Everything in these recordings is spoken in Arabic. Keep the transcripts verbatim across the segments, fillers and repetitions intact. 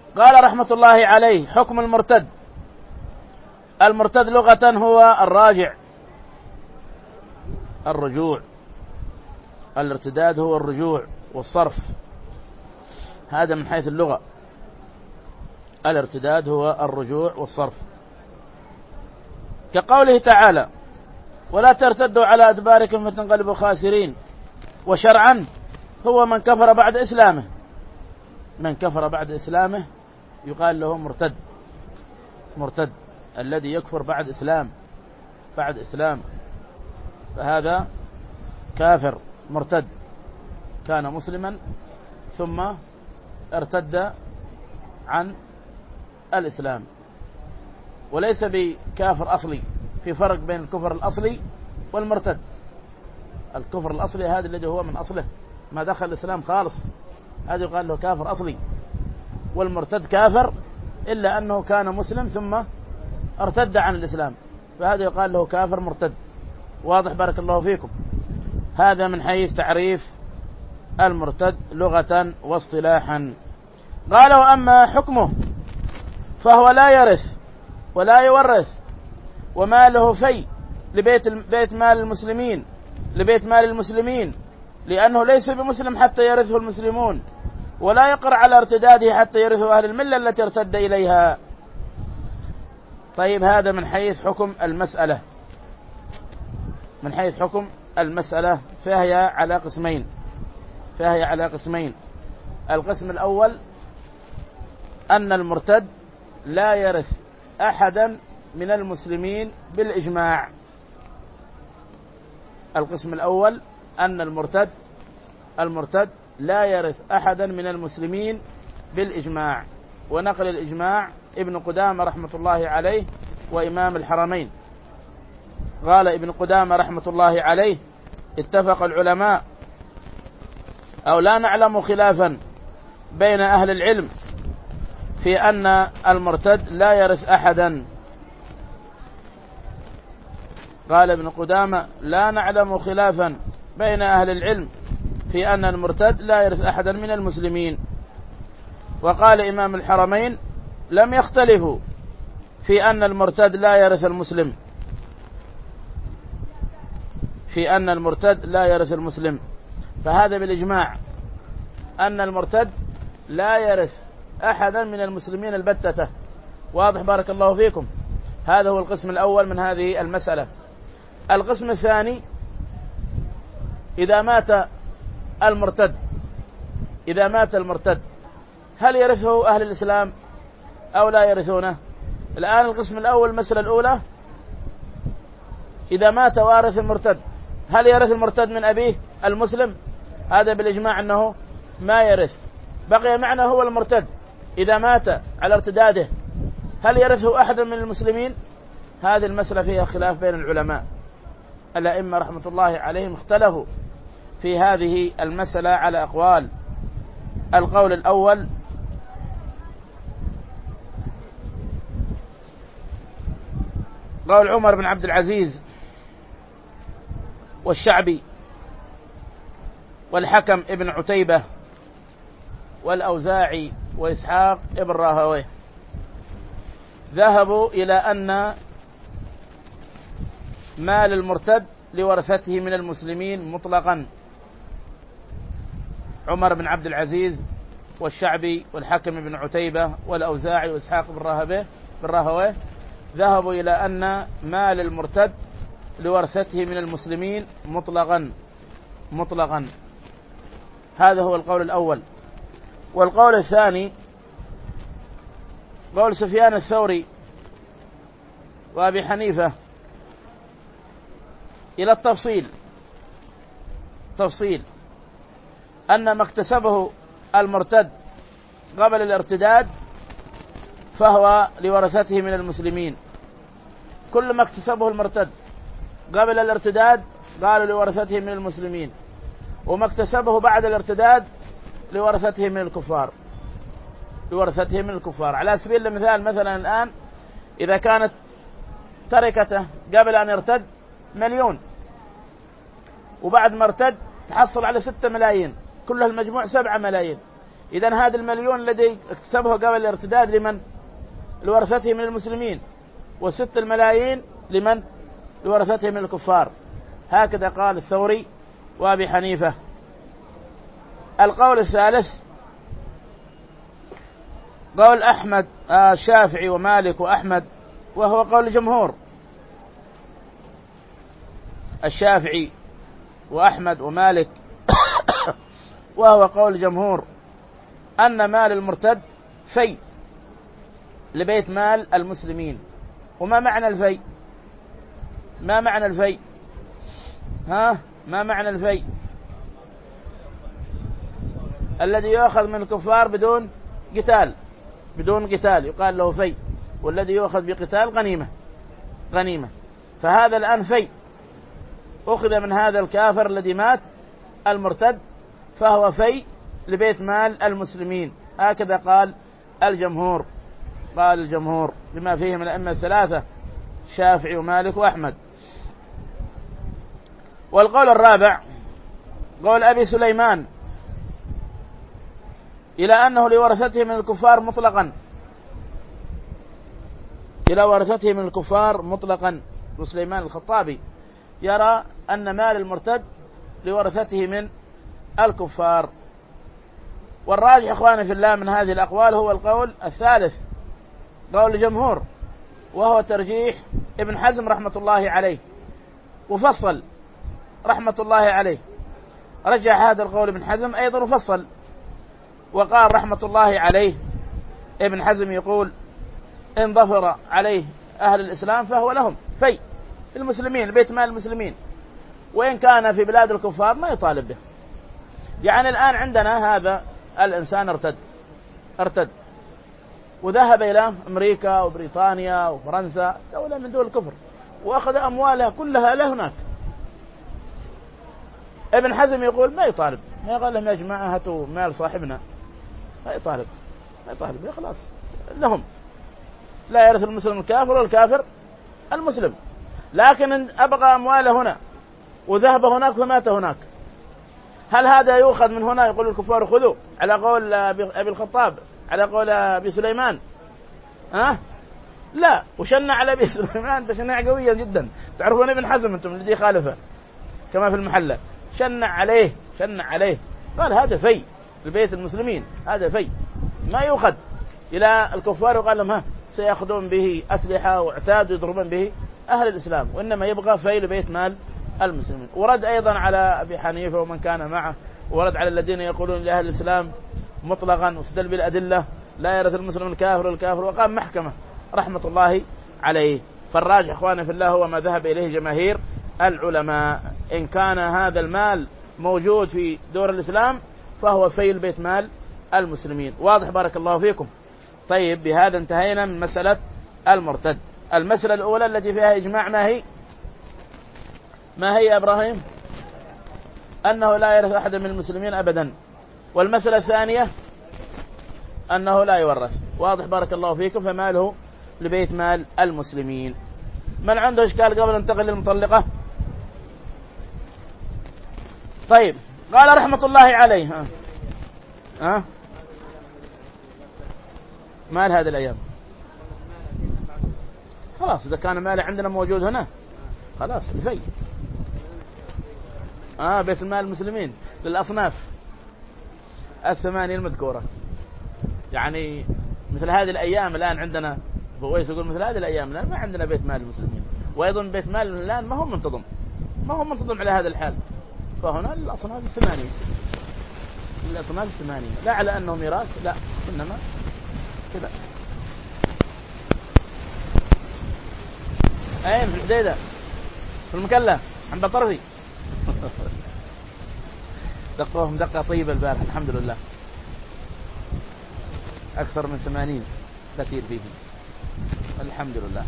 قال رحمة الله عليه: حكم المرتد. المرتد لغة هو الراجع، الرجوع. الارتداد هو الرجوع والصرف، هذا من حيث اللغة. الارتداد هو الرجوع والصرف، كقوله تعالى: ولا ترتدوا على أدباركم فتنقلبوا خاسرين. وشرعا هو من كفر بعد إسلامه، من كفر بعد إسلامه يقال له مرتد. مرتد الذي يكفر بعد إسلام، بعد إسلام، فهذا كافر مرتد، كان مسلما ثم ارتد عن الإسلام، وليس بكافر أصلي. في فرق بين الكفر الأصلي والمرتد. الكفر الأصلي هذا الذي هو من أصله ما دخل الإسلام خالص، هذا يقال له كافر أصلي. والمرتد كافر إلا أنه كان مسلم ثم ارتد عن الإسلام، فهذا يقال له كافر مرتد. واضح؟ بارك الله فيكم. هذا من حيث تعريف المرتد لغة واصطلاحا. قالوا: أما حكمه فهو لا يرث ولا يورث، وماله في لبيت بيت مال المسلمين، لبيت مال المسلمين، لأنه ليس بمسلم حتى يرثه المسلمون، ولا يقر على ارتداده حتى يرثه أهل الملة التي ارتد إليها. طيب، هذا من حيث حكم المسألة. من حيث حكم المسألة فهي على قسمين، فهي على قسمين. القسم الأول أن المرتد لا يرث أحدا من المسلمين بالإجماع. القسم الأول أن المرتد المرتد لا يرث أحدا من المسلمين بالإجماع. ونقل الإجماع ابن قدامة رحمة الله عليه وإمام الحرمين. قال ابن قدامة رحمة الله عليه: اتفق العلماء أو لا نعلم خلافا بين أهل العلم في أن المرتد لا يرث أحدا. قال ابن قدامة: لا نعلم خلافا بين أهل العلم في أن المرتد لا يرث أحدا من المسلمين. وقال إمام الحرمين: لم يختلفوا في أن المرتد لا يرث المسلم، في أن المرتد لا يرث المسلم. فهذا بالإجماع أن المرتد لا يرث أحدا من المسلمين البتة. واضح؟ بارك الله فيكم. هذا هو القسم الأول من هذه المسألة. القسم الثاني: إذا مات المرتد إذا مات المرتد هل يرثه أهل الإسلام أو لا يرثونه؟ الآن القسم الأول، المسألة الأولى: إذا مات وارث المرتد هل يرث المرتد من أبيه المسلم؟ هذا بالإجماع أنه ما يرث. بقي معنا هو المرتد إذا مات على ارتداده هل يرثه أحد من المسلمين؟ هذه المسألة فيها خلاف بين العلماء. الأئمة رحمة الله عليهم اختلفوا في هذه المسألة على أقوال. القول الأول: قول عمر بن عبد العزيز والشعبي والحكم ابن عتيبة والأوزاعي وإسحاق ابن راهويه، ذهبوا إلى أن مال المرتد لورثته من المسلمين مطلقا. عمر بن عبد العزيز والشعبي والحكم بن عتيبة والأوزاعي وإسحاق بن راهويه ذهبوا إلى أن مال المرتد لورثته من المسلمين مطلقا مطلقا. هذا هو القول الأول. والقول الثاني قول سفيان الثوري وأبي حنيفة إلى التفصيل تفصيل أن ما اكتسبه المرتد قبل الارتداد فهو لورثته من المسلمين. كل ما اكتسبه المرتد قبل الارتداد قالوا لورثته من المسلمين، وما اكتسبه بعد الارتداد لورثته من الكفار لورثته من الكفار. على سبيل المثال، مثلا الآن إذا كانت تركته قبل أن يرتد مليون، وبعد ما ارتد تحصل على ستة ملايين، كلها المجموع سبعة ملايين، إذن هذا المليون الذي اكتسبه قبل الارتداد لمن؟ لورثته من المسلمين، وست الملايين لمن؟ لورثته من الكفار. هكذا قال الثوري وأبي حنيفة. القول الثالث قول أحمد الشافعي ومالك وأحمد، وهو قول الجمهور. الشافعي وأحمد ومالك وهو قول الجمهور أن مال المرتد في لبيت مال المسلمين. وما معنى الفي؟ ما معنى الفي؟ ها ما معنى الفي؟ الذي يؤخذ من الكفار بدون قتال، بدون قتال يقال له في، والذي يؤخذ بقتال غنيمة، غنيمة. فهذا الآن في أخذ من هذا الكافر الذي مات المرتد، فهو في لبيت مال المسلمين. هكذا قال الجمهور، قال الجمهور بما فيه من الأئمة الثلاثة الشافعي ومالك وأحمد. والقول الرابع قول أبي سليمان إلى أنه لورثته من الكفار مطلقا، إلى ورثته من الكفار مطلقا. سليمان الخطابي يرى أن مال المرتد لورثته من الكفار. والراجح إخواني في الله من هذه الأقوال هو القول الثالث، قول الجمهور، وهو ترجيح ابن حزم رحمة الله عليه، وفصل رحمة الله عليه، رجح هذا القول ابن حزم أيضا وفصل، وقال رحمة الله عليه ابن حزم يقول إن ظفر عليه أهل الإسلام فهو لهم في المسلمين، بيت مال المسلمين، وإن كان في بلاد الكفار ما يطالب به. يعني الآن عندنا هذا الإنسان ارتد ارتد وذهب إلى أمريكا وبريطانيا وفرنسا، دولة من دول الكفر، وأخذ أموالها كلها له هناك. ابن حزم يقول ما يطالب، ما يقول لهم يا جماعة هاتوا مال صاحبنا، ما يطالب، ما يطالب، يا خلاص لهم، لا يرث المسلم الكافر والكافر المسلم. لكن إن أبقى أمواله هنا وذهب هناك فمات هناك، هل هذا يؤخذ من هنا يقول الكفار خذوا على قول أبي الخطاب، على قول أبي سليمان؟ ها أه؟ لا. وشنع على أبي سليمان تشنع قوية جدا، تعرفون ابن حزم أنتم الذي خالفه كما في المحلة، شنع عليه شنع عليه قال هذا في البيت المسلمين، هذا في ما يؤخذ إلى الكفار وقال لهم ها سيأخذون به أسلحة واعتاد يضربون به أهل الإسلام، وإنما يبقى في لبيت مال المسلمين. ورد أيضا على أبي حنيفة ومن كان معه، ورد على الذين يقولون لأهل الإسلام مطلقا، واستدل بالأدلة لا يرث المسلم الكافر والكافر، وقام محكمة رحمة الله عليه. فالراجح إخواني في الله هو ما ذهب إليه جماهير العلماء، إن كان هذا المال موجود في دور الإسلام فهو في البيت مال المسلمين. واضح بارك الله فيكم. طيب بهذا انتهينا من مسألة المرتد. المسألة الأولى التي فيها إجماع ما هي؟ ما هي يا إبراهيم؟ أنه لا يرث أحد من المسلمين أبدا. والمسألة الثانية أنه لا يورث. واضح بارك الله فيكم. فماله لبيت مال المسلمين. من عنده إشكال قبل أن ننتقل للمطلقة؟ طيب قال رحمة الله عليه ها ها مال هذه الأيام خلاص، إذا كان ماله عندنا موجود هنا خلاص الفي آه بيت المال المسلمين للأصناف الثمانية المذكورة. يعني مثل هذه الأيام الآن عندنا بويس يقول مثل هذه الأيام الآن ما عندنا بيت مال المسلمين، وأيضا بيت مال الآن ما هو منتظم، ما هو منتظم على هذا الحال. فهنا للأصناف الثمانية، للأصناف الثمانية، لا على أنه ميراث، لا، إنما كذا. أين في الحديدة في المكلا عند طرفي دقوهم دقة طيبة البارحة الحمد لله، أكثر من ثمانين كثير فيهم الحمد لله.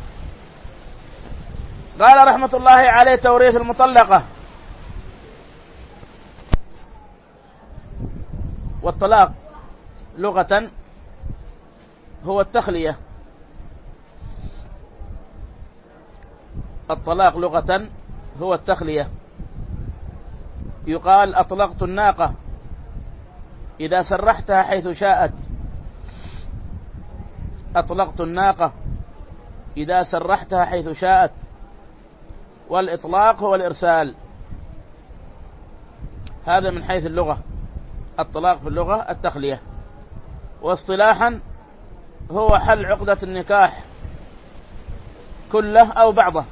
قال رحمة الله عليه توريث المطلقة. والطلاق لغة هو التخلية، الطلاق لغة هو التخلية. يقال أطلقت الناقة إذا سرحتها حيث شاءت أطلقت الناقة، إذا سرحتها حيث شاءت. والإطلاق هو الإرسال، هذا من حيث اللغة. الطلاق في اللغة التخلية. واصطلاحا هو حل عقدة النكاح كله أو بعضه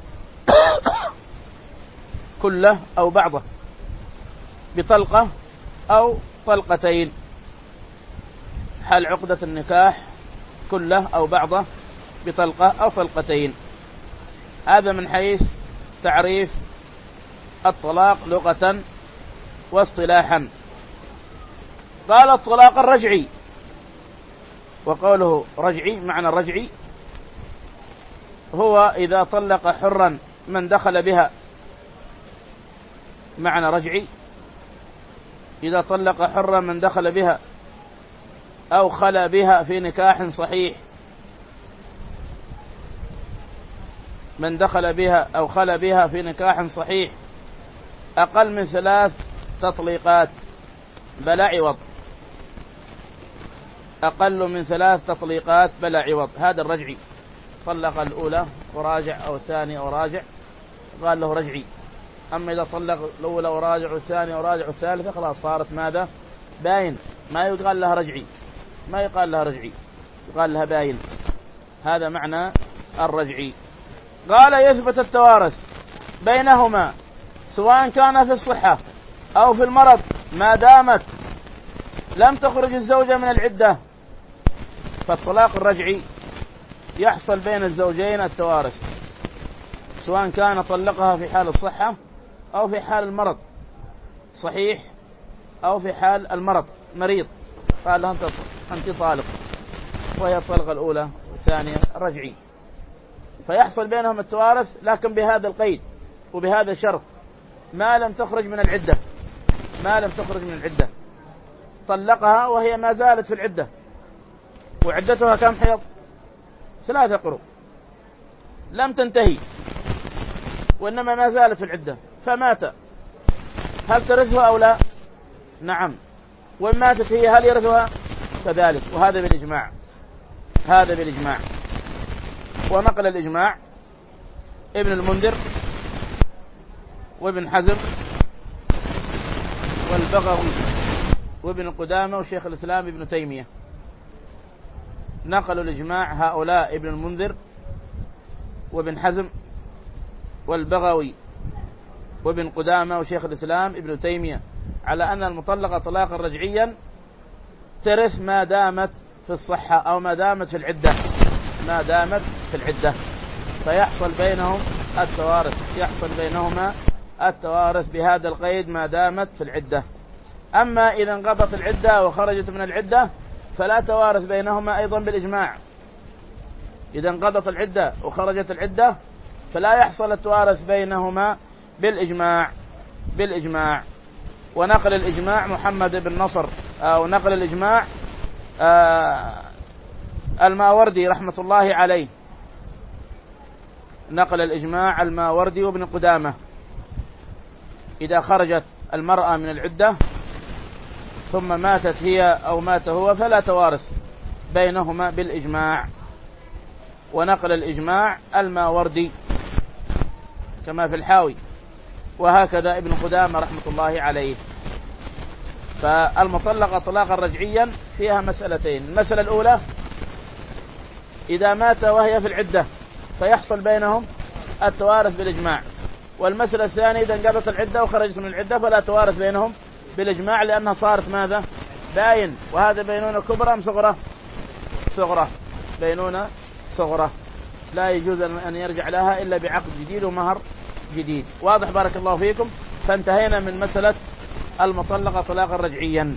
كله أو بعضه بطلقة أو طلقتين. حل عقدة النكاح كله أو بعضه بطلقة أو طلقتين. هذا من حيث تعريف الطلاق لغة واصطلاحا. قال الطلاق الرجعي، وقوله رجعي معنى الرجعي هو إذا طلق حرا من دخل بها. معنى رجعي إذا طلق حرا من دخل بها أو خلا بها في نكاح صحيح. من دخل بها أو خلا بها في نكاح صحيح أقل من ثلاث تطليقات بلا عوض. أقل من ثلاث تطليقات بلا عوض، هذا الرجعي. طلق الأولى وراجع أو الثانية وراجع قال له رجعي. أما إذا طلق الأولى وراجع والثانية وراجع والثالثة خلاص صارت ماذا؟ باين. ما يقال لها رجعي، ما يقال لها رجعي، يقال لها باين. هذا معنى الرجعي. قال يثبت التوارث بينهما سواء كان في الصحة أو في المرض ما دامت لم تخرج الزوجة من العدة. فالطلاق الرجعي يحصل بين الزوجين التوارث سواء كان طلقها في حال الصحة أو في حال المرض، صحيح أو في حال المرض مريض، قال لها أنت طالق، وهي الطلقة الأولى والثانية رجعي. فيحصل بينهم التوارث لكن بهذا القيد وبهذا الشرط: ما لم تخرج من العدة. ما لم تخرج من العدة، طلقها وهي ما زالت في العدة، وعدتها كم حيض؟ ثلاثة قروء، لم تنتهي وإنما ما زالت في العدة، فمات، هل ترثها أو لا؟ نعم. وإن ماتت هي هل يرثها؟ كذلك. وهذا بالإجماع، هذا بالإجماع. ونقل الإجماع ابن المنذر وابن حزم والبغوي وابن قدامة وشيخ الإسلام ابن تيمية. نقلوا الإجماع هؤلاء ابن المنذر وابن حزم والبغوي وابن قدامة وشيخ الإسلام ابن تيمية على أن المطلقة طلاقا رجعيا ترث ما دامت في الصحة أو ما دامت في العدة، ما دامت في العدة، فيحصل بينهم التوارث، يحصل بينهما التوارث بهذا القيد ما دامت في العدة. أما إذا انقضت العدة وخرجت من العدة فلا توارث بينهما أيضا بالإجماع. إذا انقضت العدة وخرجت العدة فلا يحصل التوارث بينهما بالإجماع، بالإجماع. ونقل الإجماع محمد بن نصر، أو نقل الإجماع آه الماوردي رحمة الله عليه، نقل الإجماع الماوردي وابن قدامة: إذا خرجت المرأة من العدة ثم ماتت هي أو مات هو فلا توارث بينهما بالإجماع. ونقل الإجماع الماوردي كما في الحاوي، وهكذا ابن قدامة رحمة الله عليه. فالمطلقة طلاقا رجعيا فيها مسألتين: المسألة الأولى إذا مات وهي في العدة فيحصل بينهم التوارث بالإجماع، والمسألة الثانية إذا انقضت العدة وخرجت من العدة فلا توارث بينهم بالإجماع لأنها صارت ماذا؟ باين. وهذا بينونة كبرى أم صغرى؟ صغرى، بينونة صغرى، لا يجوز أن يرجع لها إلا بعقد جديد ومهر جديد. واضح؟ بارك الله فيكم. فانتهينا من مسألة المطلقة طلاقا رجعيا.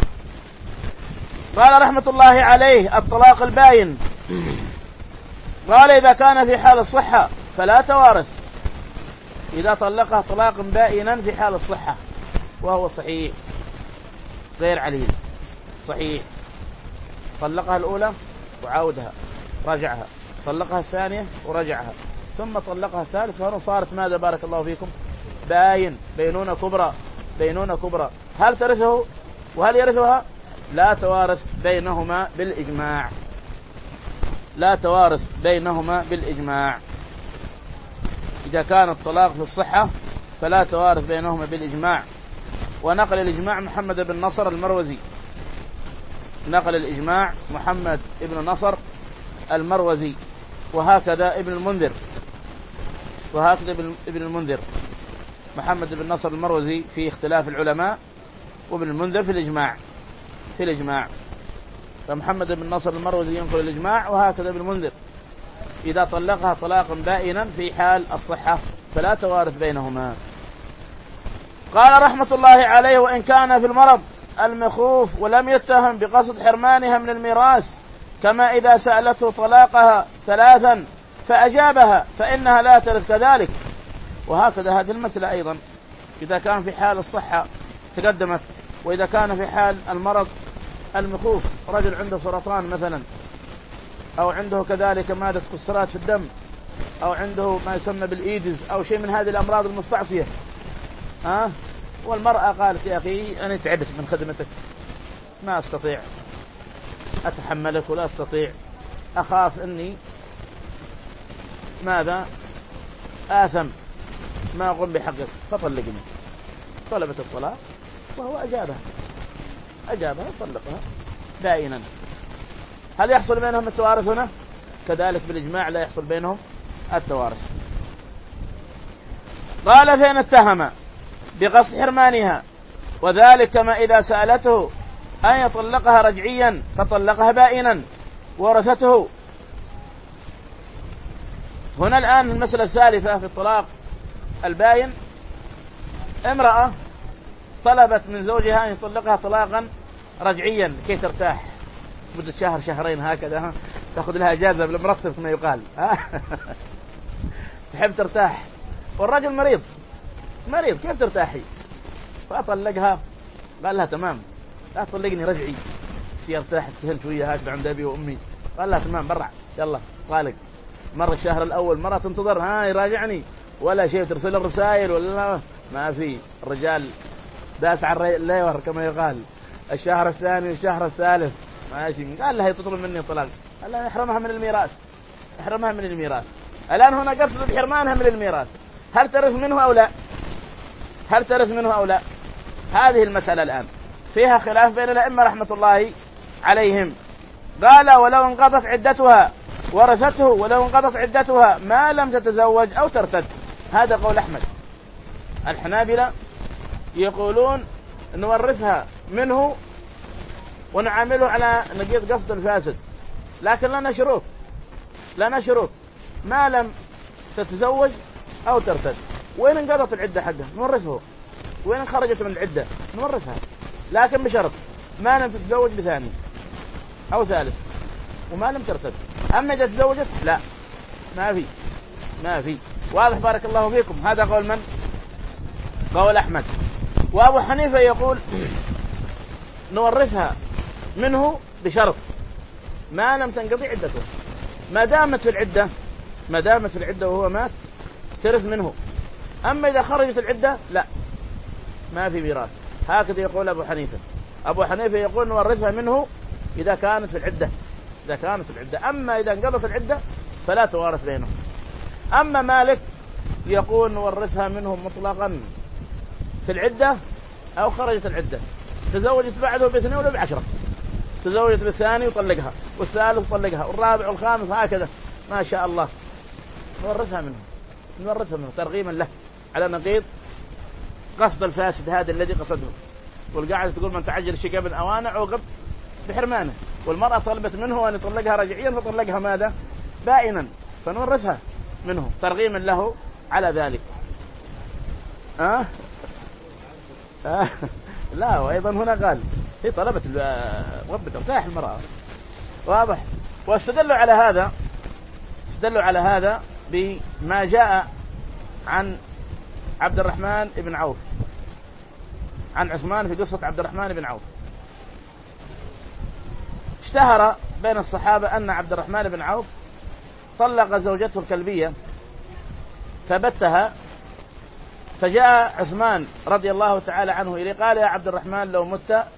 قال رحمة الله عليه: الطلاق الباين، قال إذا كان في حال الصحة فلا توارث. إذا طلقها طلاقا بائنا في حال الصحة وهو صحيح غير عليل، صحيح، طلقها الأولى وعاودها رجعها، طلقها الثانية ورجعها، ثم طلقها الثالث، فهنا صارت ماذا؟ بارك الله فيكم، باين، بينونة كبرى، بينونة كبرى. هل ترثه وهل يرثها؟ لا توارث بينهما بالإجماع، لا توارث بينهما بالإجماع. إذا كان الطلاق في الصحة فلا توارث بينهما بالإجماع. ونقل الإجماع محمد بن نصر المروزي، نقل الإجماع محمد بن نصر المروزي، وهكذا ابن المنذر، وهكذا ابن المنذر. محمد بن نصر المروزي في اختلاف العلماء، وابن المنذر في الإجماع، في الإجماع. فمحمد بن نصر المروزي ينقل الإجماع، وهكذا ابن المنذر. إذا طلقها طلاقا بائنا في حال الصحة فلا توارث بينهما. قال رحمة الله عليه: وإن كان في المرض المخوف ولم يتهم بقصد حرمانها من الميراث، كما إذا سألته طلاقها ثلاثا فأجابها فإنها لا ترث كذلك. وهكذا هذه المسألة أيضا، إذا كان في حال الصحة تقدمت، وإذا كان في حال المرض المخوف، رجل عنده سرطان مثلا، أو عنده كذلك مادة كسرات في الدم، أو عنده ما يسمى بالإيدز أو شيء من هذه الأمراض المستعصية، ها؟ والمرأة قالت: يا أخي أنا تعبت من خدمتك، ما أستطيع أتحملك، ولا أستطيع، أخاف أني ماذا آثم ما أقوم بحقك فطلقني. طلبت الطلاق وهو أجابها، أجابها طلقها بائنا. هل يحصل بينهم التوارث هنا؟ كذلك بالإجماع لا يحصل بينهم التوارث. قال: فإن اتهم بقصد حرمانها، وذلك كما إذا سألته أن يطلقها رجعيا فطلقها بائنا ورثته. هنا الآن المسألة الثالثة في الطلاق الباين: امرأة طلبت من زوجها أن يطلقها طلاقا رجعيا كي ترتاح مدة شهر شهرين هكذا، تأخذ لها إجازة بالمرتب كما يقال، تحب ترتاح، والرجل مريض مريض كيف ترتاحي؟ فأطلقها. قال لها: تمام، لا تطلقني رجعي، سيرتاح تهل شوية هكذا عند أبي وأمي. قال لها: تمام، برع، يلا طالق. مر الشهر الأول، مرة تنتظر ها يراجعني ولا شيء، ترسل الرسائل ولا ما في. الرجال داس على الليور كما يقال. الشهر الثاني والشهر الثالث ماشي. قال لها: تطلب مني طلاق. قال لها: يحرمها من الميراث، يحرمها من الميراث. الآن هنا قصد بحرمانها من الميراث، هل ترث منه أو لا؟ هل ترث منه أو لا؟ هذه المسألة الآن فيها خلاف بين الأئمة رحمة الله عليهم. قال: ولو انقضت عدتها ورثته، ولو انقضت عدتها ما لم تتزوج أو ترتد. هذا قول أحمد. الحنابلة يقولون نورثها منه ونعامله على نقيض قصد الفاسد، لكن لنا شروط، لنا شروط: ما لم تتزوج أو ترتد، وإن انقضت العدة حقه نورثه، وإن خرجت من العدة نورثها، لكن بشرط: ما لم تتزوج بثاني أو ثالث، وما لم ترتد. أما إذا تزوجت لا، ما في ما في. واضح؟ بارك الله فيكم. هذا قول من؟ قول أحمد. وأبو حنيفة يقول نورثها منه بشرط: ما لم تنقضي عدته، ما دامت في العدة، ما دامت في العدة وهو مات ترث منه. أما إذا خرجت العدة لا، ما في ميراث. هكذا يقول أبو حنيفة. أبو حنيفة يقول نورثها منه إذا كانت في العدة، إذا كانت في العدة. أما إذا انقضت العدة فلا توارث بينهم. أما مالك يقول نورثها منه مطلقا في العدة أو خرجت العدة، تزوجت بعده باثنين ولا بعشرة، تزوجت بالثاني وطلقها، والثالث طلقها، والرابع والخامس، هكذا ما شاء الله، نورثها منه، نورثها منه ترغيما له على نقيض قصد الفاسد هذا الذي قصده. والقاعدة تقول: من تعجل شيء قبل أوانه عوقب بحرمانه. والمرأة طلبت منه أن يطلقها رجعيا فطلقها ماذا؟ بائنا، فنورثها منه ترغيما له على ذلك. أه؟ أه؟ لا، وأيضا هنا قال هي طلبت رب ترتاح المرأة. واضح؟ واستدلوا على هذا، استدلوا على هذا بما جاء عن عبد الرحمن بن عوف، عن عثمان في قصة عبد الرحمن بن عوف. اشتهر بين الصحابة أن عبد الرحمن بن عوف طلق زوجته الكلبية فبتها، فجاء عثمان رضي الله تعالى عنه إليه قال: يا عبد الرحمن لو مت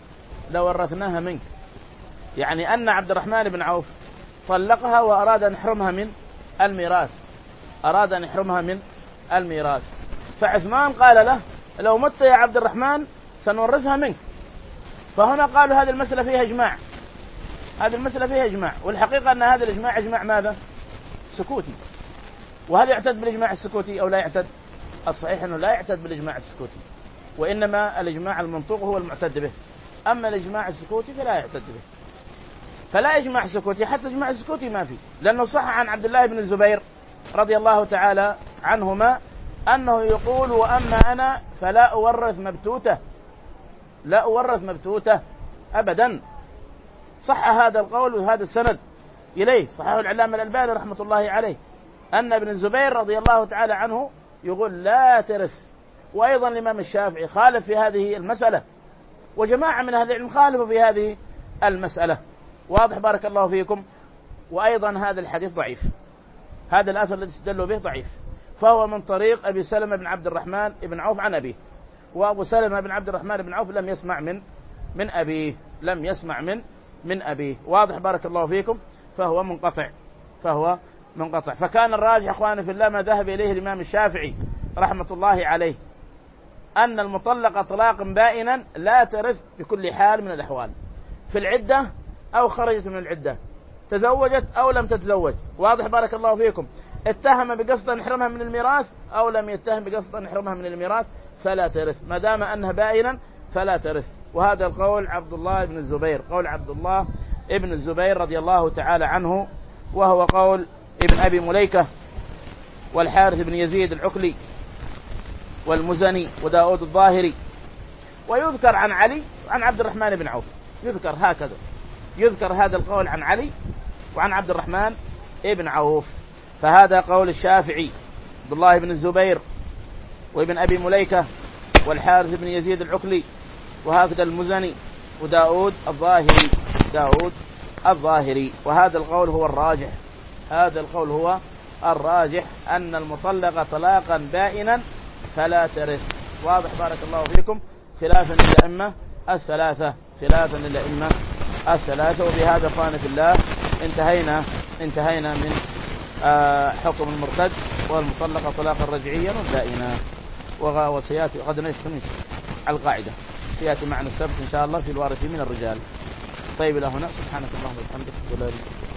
لورثناها منك، يعني أن عبد الرحمن بن عوف طلقها وأراد أن يحرمها من الميراث، أراد أن يحرمها من الميراث. فعثمان قال له لو مت يا عبد الرحمن سنورثها منك. فهنا قالوا هذه المسألة فيها إجماع، هذه المسألة فيها إجماع، والحقيقة أن هذا الإجماع إجماع ماذا؟ سكوتي. وهل يعتد بالإجماع السكوتي أو لا يعتد؟ الصحيح أنه لا يعتد بالإجماع السكوتي، وإنما الإجماع المنطوق هو المعتد به، أما الإجماع السكوتي فلا يعتد به. فلا إجماع سكوتي، حتى إجماع السكوتي ما فيه، لأنه صح عن عبد الله بن الزبير رضي الله تعالى عنهما أنه يقول وأما أنا فلا أورث مبتوتة، لا أورث مبتوتة أبدا. صح هذا القول وهذا السند إليه، صححه العلامة الألباني رحمة الله عليه، أن ابن الزبير رضي الله تعالى عنه يقول لا ترث. وأيضا الإمام الشافعي خالف في هذه المسألة، وجماعة من أهل العلم خالفوا في هذه المسألة. واضح بارك الله فيكم. وأيضا هذا الحديث ضعيف، هذا الأثر الذي استدلوا به ضعيف، فهو من طريق أبي سلمة بن عبد الرحمن بن عوف عن أبيه، وأبو سلمة بن عبد الرحمن بن عوف لم يسمع من من أبيه، لم يسمع من من أبيه. واضح بارك الله فيكم. فهو منقطع، فهو منقطع. فكان الراجح أخواني في الله ما ذهب إليه الإمام الشافعي رحمة الله عليه، أن المطلقة طلاقا بائنا لا ترث بكل حال من الأحوال، في العدة أو خرجت من العدة، تزوجت أو لم تتزوج. واضح بارك الله فيكم. اتهم بقصد أن يحرمها من الميراث أو لم يتهم بقصد أن يحرمها من الميراث فلا ترث، ما دام أنها بائنا فلا ترث. وهذا القول عبد الله بن الزبير، قول عبد الله ابن الزبير رضي الله تعالى عنه، وهو قول ابن أبي مليكة والحارث بن يزيد العقلي والمزني وداود الظاهري. ويذكر عن علي وعن عبد الرحمن بن عوف، يذكر هكذا، يذكر هذا القول عن علي وعن عبد الرحمن ابن عوف. فهذا قول الشافعي عبد الله بن الزبير وابن أبي مليكة والحارث بن يزيد العقلي، وهكذا المزني وداود الظاهري، داود الظاهري. وهذا القول هو الراجح، هذا القول هو الراجح، أن المطلقة طلاقا بائنا فلا ترث. واضح بارك الله فيكم. خلافا للأئمة الثلاثة، خلافا للأئمة الثلاثة. وبهذا اخواني في الله انتهينا انتهينا من حكم المرتد والمطلقة طلاقا رجعيا والبائنا. وسياتي غدا الخميس على القاعدة، سياتي معنا السبت ان شاء الله في الوارثين من الرجال. طيب الى هنا، سبحانك اللهم وبحمدك.